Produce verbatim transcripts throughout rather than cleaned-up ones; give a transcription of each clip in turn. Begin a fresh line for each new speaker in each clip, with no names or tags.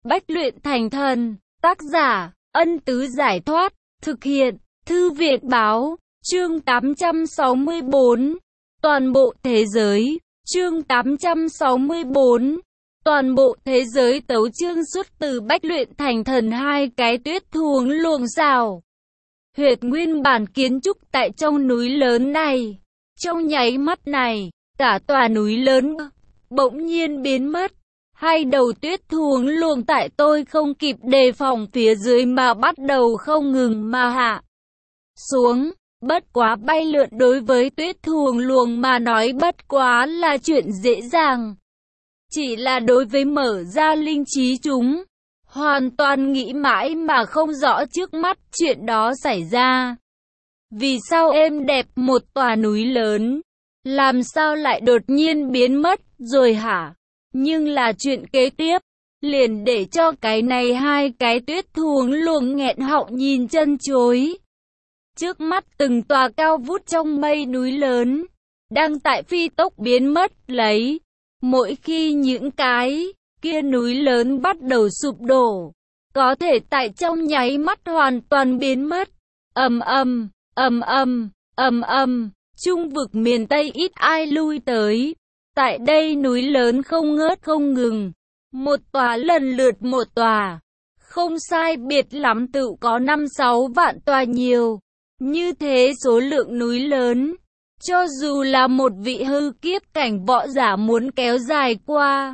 Bách luyện thành thần. Tác giả, Ân Tứ Giải Thoát. Thực hiện, Thư Viện Báo. Chương tám trăm sáu mươi bốn. Toàn bộ thế giới. Chương tám trăm sáu mươi bốn. Toàn bộ thế giới tấu chương xuất từ Bách luyện thành thần, hai cái tuyết thuồng luồng rào. Huyệt nguyên bản kiến trúc tại trong núi lớn này. Trong nháy mắt này, cả tòa núi lớn bỗng nhiên biến mất. Hai đầu tuyết thuồng luồng tại tôi không kịp đề phòng phía dưới mà bắt đầu không ngừng mà hạ xuống. Bất quá bay lượn đối với tuyết thuồng luồng mà nói bất quá là chuyện dễ dàng. Chỉ là đối với mở ra linh trí chúng, hoàn toàn nghĩ mãi mà không rõ trước mắt chuyện đó xảy ra. Vì sao êm đẹp một tòa núi lớn, làm sao lại đột nhiên biến mất rồi hả? Nhưng là chuyện kế tiếp, liền để cho cái này hai cái tuyết thuồng luồng nghẹn họng nhìn chân chối. Trước mắt từng tòa cao vút trong mây núi lớn, đang tại phi tốc biến mất lấy. Mỗi khi những cái kia núi lớn bắt đầu sụp đổ, có thể tại trong nháy mắt hoàn toàn biến mất. Ầm ầm, ầm ầm, ầm ầm, trung vực miền Tây ít ai lui tới. Tại đây núi lớn không ngớt không ngừng, một tòa lần lượt một tòa, không sai biệt lắm tự có năm sáu vạn tòa nhiều. Như thế số lượng núi lớn, cho dù là một vị hư kiếp cảnh võ giả muốn kéo dài qua,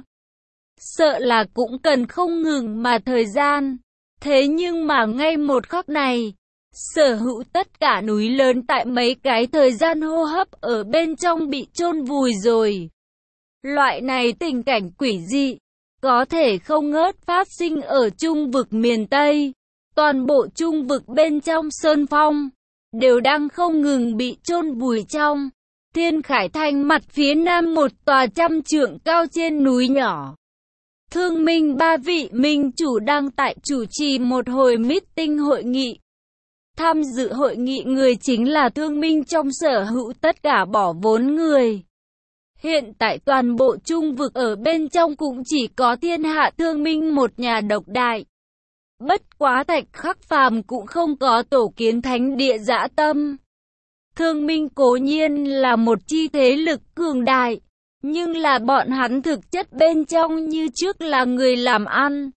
sợ là cũng cần không ngừng mà thời gian. Thế nhưng mà ngay một khắc này, sở hữu tất cả núi lớn tại mấy cái thời gian hô hấp ở bên trong bị chôn vùi rồi. Loại này tình cảnh quỷ dị, có thể không ngớt phát sinh ở trung vực miền Tây. Toàn bộ trung vực bên trong sơn phong, đều đang không ngừng bị chôn vùi trong. Thiên Khải Thành mặt phía nam một tòa trăm trượng cao trên núi nhỏ. Thương Minh ba vị minh chủ đang tại chủ trì một hồi meeting hội nghị. Tham dự hội nghị người chính là thương minh trong sở hữu tất cả bỏ vốn người. Hiện tại toàn bộ trung vực ở bên trong cũng chỉ có thiên hạ thương minh một nhà độc đại. Bất quá Thạch Khắc Phàm cũng không có tổ kiến thánh địa dã tâm. Thương minh cố nhiên là một chi thế lực cường đại, nhưng là bọn hắn thực chất bên trong như trước là người làm ăn.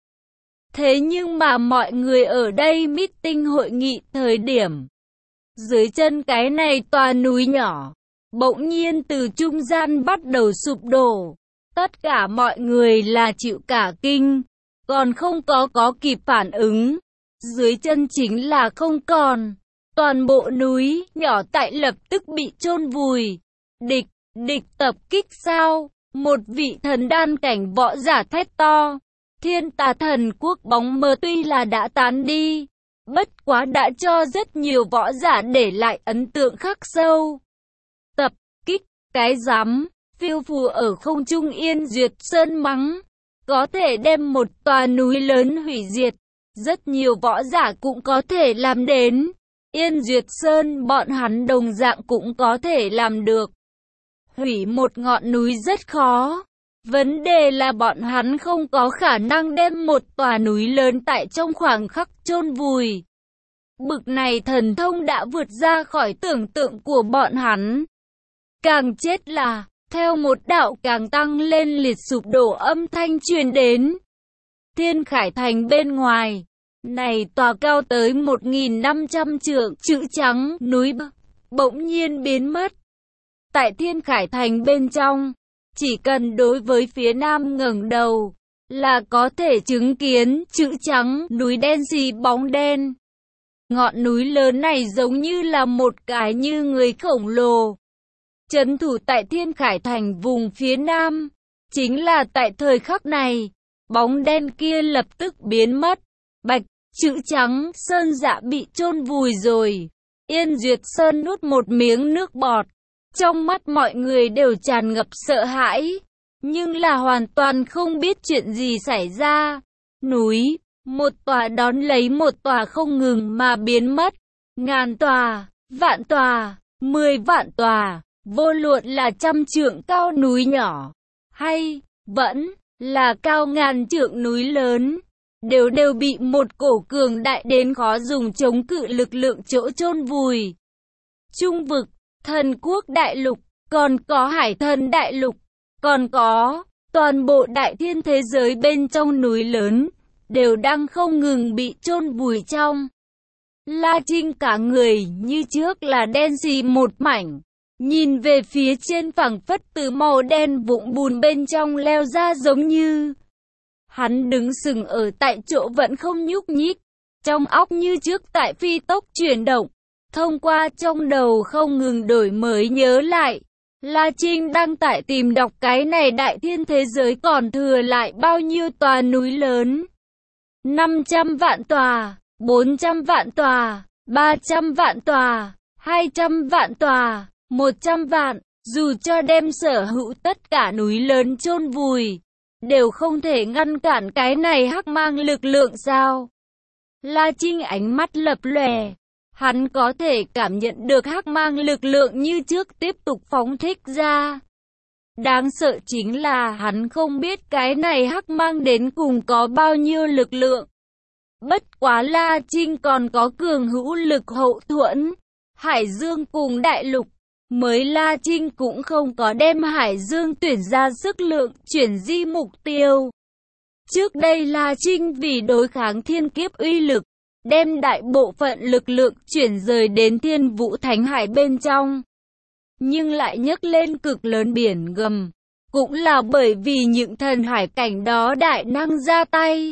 Thế nhưng mà mọi người ở đây meeting hội nghị thời điểm, dưới chân cái này tòa núi nhỏ, bỗng nhiên từ trung gian bắt đầu sụp đổ. Tất cả mọi người là chịu cả kinh, còn không có có kịp phản ứng. Dưới chân chính là không còn. Toàn bộ núi nhỏ tại lập tức bị chôn vùi. Địch, địch tập kích sao? Một vị thần đan cảnh võ giả thét to. Thiên Tà Thần Quốc bóng mờ tuy là đã tán đi, bất quá đã cho rất nhiều võ giả để lại ấn tượng khắc sâu. Tập kích, cái rắm, phiêu phù ở không trung Yên Duyệt Sơn mắng, có thể đem một tòa núi lớn hủy diệt, rất nhiều võ giả cũng có thể làm đến. Yên Duyệt Sơn bọn hắn đồng dạng cũng có thể làm được. Hủy một ngọn núi rất khó. Vấn đề là bọn hắn không có khả năng đem một tòa núi lớn tại trong khoảng khắc chôn vùi. Bực này thần thông đã vượt ra khỏi tưởng tượng của bọn hắn. Càng chết là, theo một đạo càng tăng lên liệt sụp đổ âm thanh truyền đến. Thiên Khải Thành bên ngoài, này tòa cao tới một nghìn năm trăm trượng, chữ trắng, núi bỗng nhiên biến mất. Tại Thiên Khải Thành bên trong, chỉ cần đối với phía nam ngẩng đầu, là có thể chứng kiến chữ trắng, núi đen xì bóng đen. Ngọn núi lớn này giống như là một cái như người khổng lồ. Trấn thủ tại Thiên Khải Thành vùng phía nam, chính là tại thời khắc này, bóng đen kia lập tức biến mất. Bạch, chữ trắng, Sơn Dạ bị chôn vùi rồi. Yên Duyệt Sơn nuốt một miếng nước bọt. Trong mắt mọi người đều tràn ngập sợ hãi, nhưng là hoàn toàn không biết chuyện gì xảy ra. Núi, một tòa đón lấy một tòa không ngừng mà biến mất. Ngàn tòa, vạn tòa, mười vạn tòa, vô luận là trăm trượng cao núi nhỏ, hay vẫn là cao ngàn trượng núi lớn, đều đều bị một cổ cường đại đến khó dùng chống cự lực lượng chỗ chôn vùi. Trung vực, thần quốc đại lục, còn có hải thần đại lục, còn có toàn bộ đại thiên thế giới bên trong núi lớn, đều đang không ngừng bị chôn vùi trong. La Trinh cả người như trước là đen xì một mảnh, nhìn về phía trên phảng phất từ màu đen vũng bùn bên trong leo ra giống như. Hắn đứng sừng ở tại chỗ vẫn không nhúc nhích, trong óc như trước tại phi tốc chuyển động, thông qua trong đầu không ngừng đổi mới nhớ lại. La Trinh đang tại tìm đọc cái này đại thiên thế giới còn thừa lại bao nhiêu tòa núi lớn. năm trăm vạn tòa, bốn trăm vạn tòa, ba trăm vạn tòa, hai trăm vạn tòa, một trăm vạn, dù cho đem sở hữu tất cả núi lớn chôn vùi, đều không thể ngăn cản cái này hắc mang lực lượng sao? La Trinh ánh mắt lập lòe, hắn có thể cảm nhận được hắc mang lực lượng như trước tiếp tục phóng thích ra. Đáng sợ chính là hắn không biết cái này hắc mang đến cùng có bao nhiêu lực lượng. Bất quá La Trinh còn có cường hữu lực hậu thuẫn, Hải Dương cùng đại lục. Mới La Trinh cũng không có đem Hải Dương tuyển ra sức lượng chuyển di mục tiêu. Trước đây La Trinh vì đối kháng thiên kiếp uy lực, đem đại bộ phận lực lượng chuyển rời đến Thiên Vũ Thánh Hải bên trong. Nhưng lại nhấc lên cực lớn biển gầm, cũng là bởi vì những thần hải cảnh đó đại năng ra tay,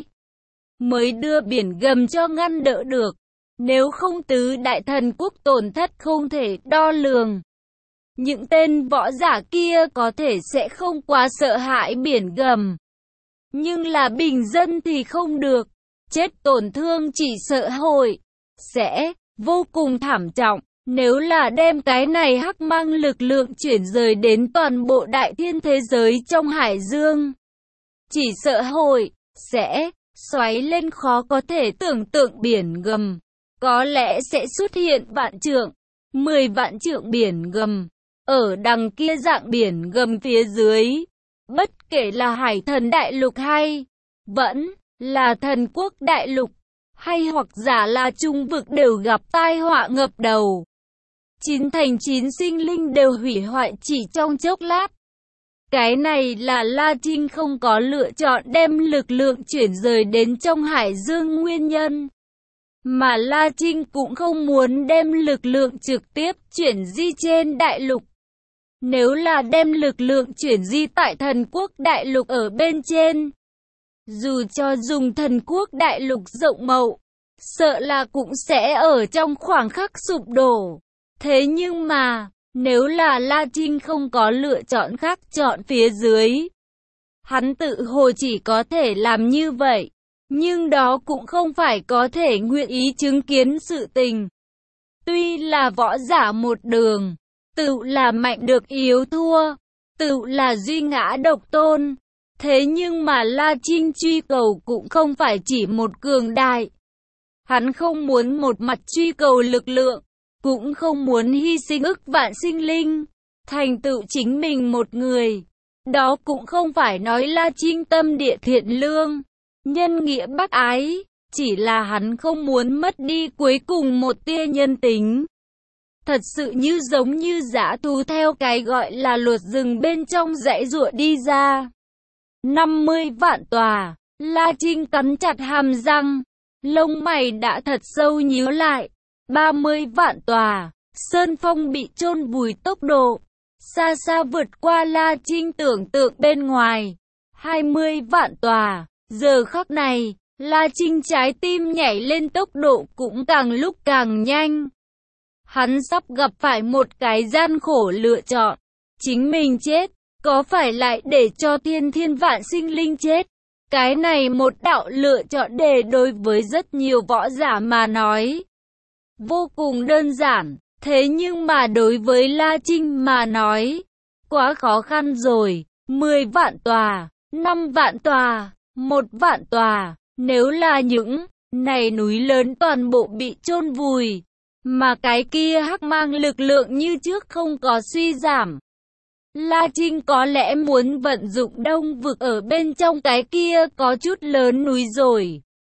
mới đưa biển gầm cho ngăn đỡ được. Nếu không tứ đại thần quốc tổn thất không thể đo lường. Những tên võ giả kia có thể sẽ không quá sợ hãi biển gầm. Nhưng là bình dân thì không được. Chết tổn thương chỉ sợ hội sẽ vô cùng thảm trọng. Nếu là đem cái này hắc mang lực lượng chuyển rời đến toàn bộ đại thiên thế giới trong Hải Dương, chỉ sợ hội sẽ xoáy lên khó có thể tưởng tượng biển gầm. Có lẽ sẽ xuất hiện vạn trượng, mười vạn trượng biển gầm. Ở đằng kia dạng biển gầm phía dưới, bất kể là hải thần đại lục hay vẫn là thần quốc đại lục, hay hoặc giả là trung vực đều gặp tai họa ngập đầu. Chín thành chín sinh linh đều hủy hoại chỉ trong chốc lát. Cái này là La Trinh không có lựa chọn đem lực lượng chuyển rời đến trong Hải Dương nguyên nhân. Mà La Trinh cũng không muốn đem lực lượng trực tiếp chuyển di trên đại lục. Nếu là đem lực lượng chuyển di tại thần quốc đại lục ở bên trên, dù cho dùng thần quốc đại lục rộng mậu, sợ là cũng sẽ ở trong khoảng khắc sụp đổ. Thế nhưng mà, nếu là La Trinh không có lựa chọn khác chọn phía dưới, hắn tự hồ chỉ có thể làm như vậy. Nhưng đó cũng không phải có thể nguyện ý chứng kiến sự tình. Tuy là võ giả một đường, tự là mạnh được yếu thua, tự là duy ngã độc tôn. Thế nhưng mà La Trinh truy cầu cũng không phải chỉ một cường đại. Hắn không muốn một mặt truy cầu lực lượng, cũng không muốn hy sinh ức vạn sinh linh, thành tựu chính mình một người. Đó cũng không phải nói La Trinh tâm địa thiện lương, nhân nghĩa bác ái, chỉ là hắn không muốn mất đi cuối cùng một tia nhân tính. Thật sự như giống như dã thú theo cái gọi là luật rừng bên trong dãy giụa đi ra. năm mươi vạn tòa, La Trinh cắn chặt hàm răng, lông mày đã thật sâu nhíu lại. ba mươi vạn tòa, sơn phong bị chôn vùi tốc độ, xa xa vượt qua La Trinh tưởng tượng bên ngoài. hai mươi vạn tòa. Giờ khắc này, La Trinh trái tim nhảy lên tốc độ cũng càng lúc càng nhanh. Hắn sắp gặp phải một cái gian khổ lựa chọn. Chính mình chết, có phải lại để cho thiên thiên vạn sinh linh chết? Cái này một đạo lựa chọn đề đối với rất nhiều võ giả mà nói vô cùng đơn giản. Thế nhưng mà đối với La Trinh mà nói, quá khó khăn rồi. mười vạn tòa, năm vạn tòa, một vạn tòa, nếu là những này núi lớn toàn bộ bị chôn vùi, mà cái kia hắc mang lực lượng như trước không có suy giảm, La Trinh có lẽ muốn vận dụng đông vực ở bên trong cái kia có chút lớn núi rồi.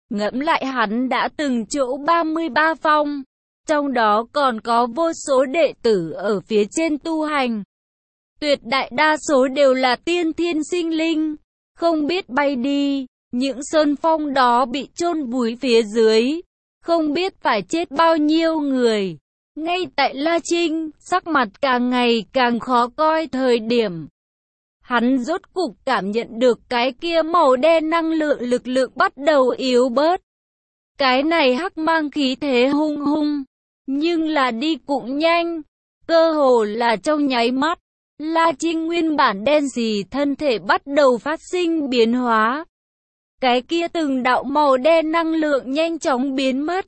Ngẫm lại hắn đã từng chỗ ba mươi ba phong, trong đó còn có vô số đệ tử ở phía trên tu hành. Tuyệt đại đa số đều là tiên thiên sinh linh, không biết bay đi, những sơn phong đó bị chôn vùi phía dưới, không biết phải chết bao nhiêu người. Ngay tại La Trinh, sắc mặt càng ngày càng khó coi thời điểm. Hắn rốt cục cảm nhận được cái kia màu đen năng lượng lực lượng bắt đầu yếu bớt. Cái này hắc mang khí thế hung hung, nhưng là đi cũng nhanh, cơ hồ là trong nháy mắt. La Trinh nguyên bản đen sì thân thể bắt đầu phát sinh biến hóa. Cái kia từng đạo màu đen năng lượng nhanh chóng biến mất.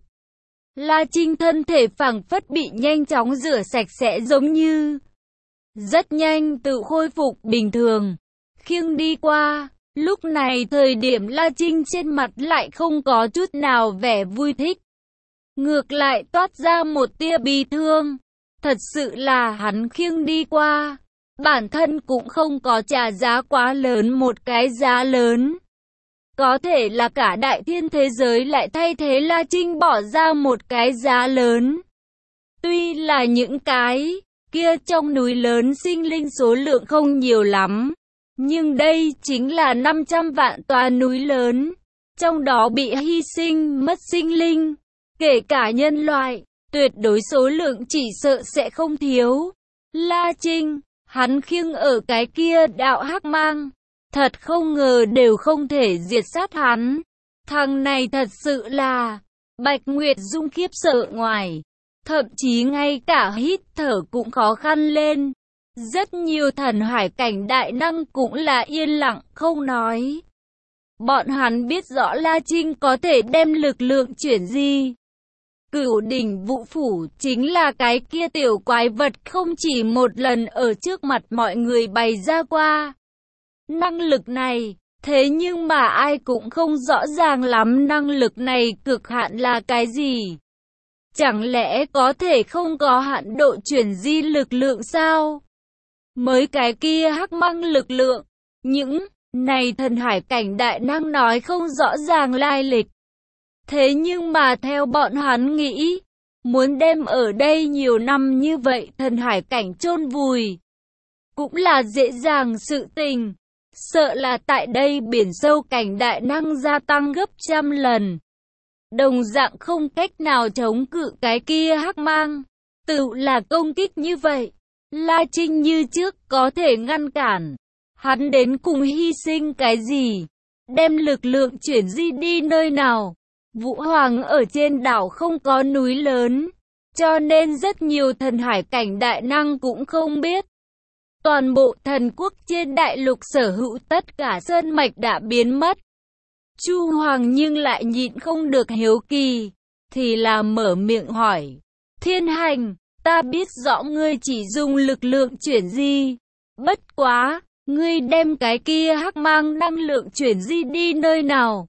La Trinh thân thể phảng phất bị nhanh chóng rửa sạch sẽ giống như. Rất nhanh tự khôi phục bình thường. Khiêng đi qua, lúc này thời điểm La Trinh trên mặt lại không có chút nào vẻ vui thích. Ngược lại toát ra một tia bi thương. Thật sự là hắn khiêng đi qua. Bản thân cũng không có trả giá quá lớn một cái giá lớn. Có thể là cả đại thiên thế giới lại thay thế La Trinh bỏ ra một cái giá lớn. Tuy là những cái kia trong núi lớn sinh linh số lượng không nhiều lắm, nhưng đây chính là năm trăm vạn tòa núi lớn. Trong đó bị hy sinh, mất sinh linh, kể cả nhân loại, tuyệt đối số lượng chỉ sợ sẽ không thiếu. La Trinh, hắn khiêng ở cái kia đạo hắc mang. Thật không ngờ đều không thể diệt sát hắn. Thằng này thật sự là Bạch Nguyệt Dung khiếp sợ ngoài. Thậm chí ngay cả hít thở cũng khó khăn lên. Rất nhiều thần hải cảnh đại năng cũng là yên lặng không nói. Bọn hắn biết rõ La Trinh có thể đem lực lượng chuyển di. Cửu đỉnh vũ phủ chính là cái kia tiểu quái vật không chỉ một lần ở trước mặt mọi người bày ra qua. Năng lực này, thế nhưng mà ai cũng không rõ ràng lắm năng lực này cực hạn là cái gì. Chẳng lẽ có thể không có hạn độ chuyển di lực lượng sao? Mới cái kia hắc mang lực lượng, những này thần hải cảnh đại năng nói không rõ ràng lai lịch. Thế nhưng mà theo bọn hắn nghĩ, muốn đem ở đây nhiều năm như vậy thần hải cảnh chôn vùi, cũng là dễ dàng sự tình. Sợ là tại đây biển sâu cảnh đại năng gia tăng gấp trăm lần. Đồng dạng không cách nào chống cự cái kia hắc mang. Tự là công kích như vậy. La Trinh như trước có thể ngăn cản. Hắn đến cùng hy sinh cái gì? Đem lực lượng chuyển di đi nơi nào? Vũ Hoàng ở trên đảo không có núi lớn. Cho nên rất nhiều thần hải cảnh đại năng cũng không biết. Toàn bộ thần quốc trên đại lục sở hữu tất cả sơn mạch đã biến mất. Chu Hoàng nhưng lại nhịn không được hiếu kỳ, thì là mở miệng hỏi. Thiên Hành, ta biết rõ ngươi chỉ dùng lực lượng chuyển di. Bất quá, ngươi đem cái kia hắc mang năng lượng chuyển di đi nơi nào?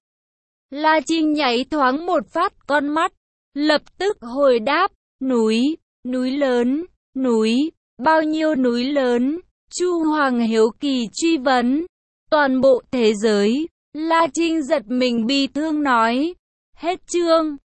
La Trinh nháy thoáng một phát con mắt, lập tức hồi đáp, núi, núi lớn, núi. Bao nhiêu núi lớn? Chu Hoàng hiếu kỳ truy vấn. Toàn bộ thế giới. La Trinh giật mình bi thương nói. Hết chương.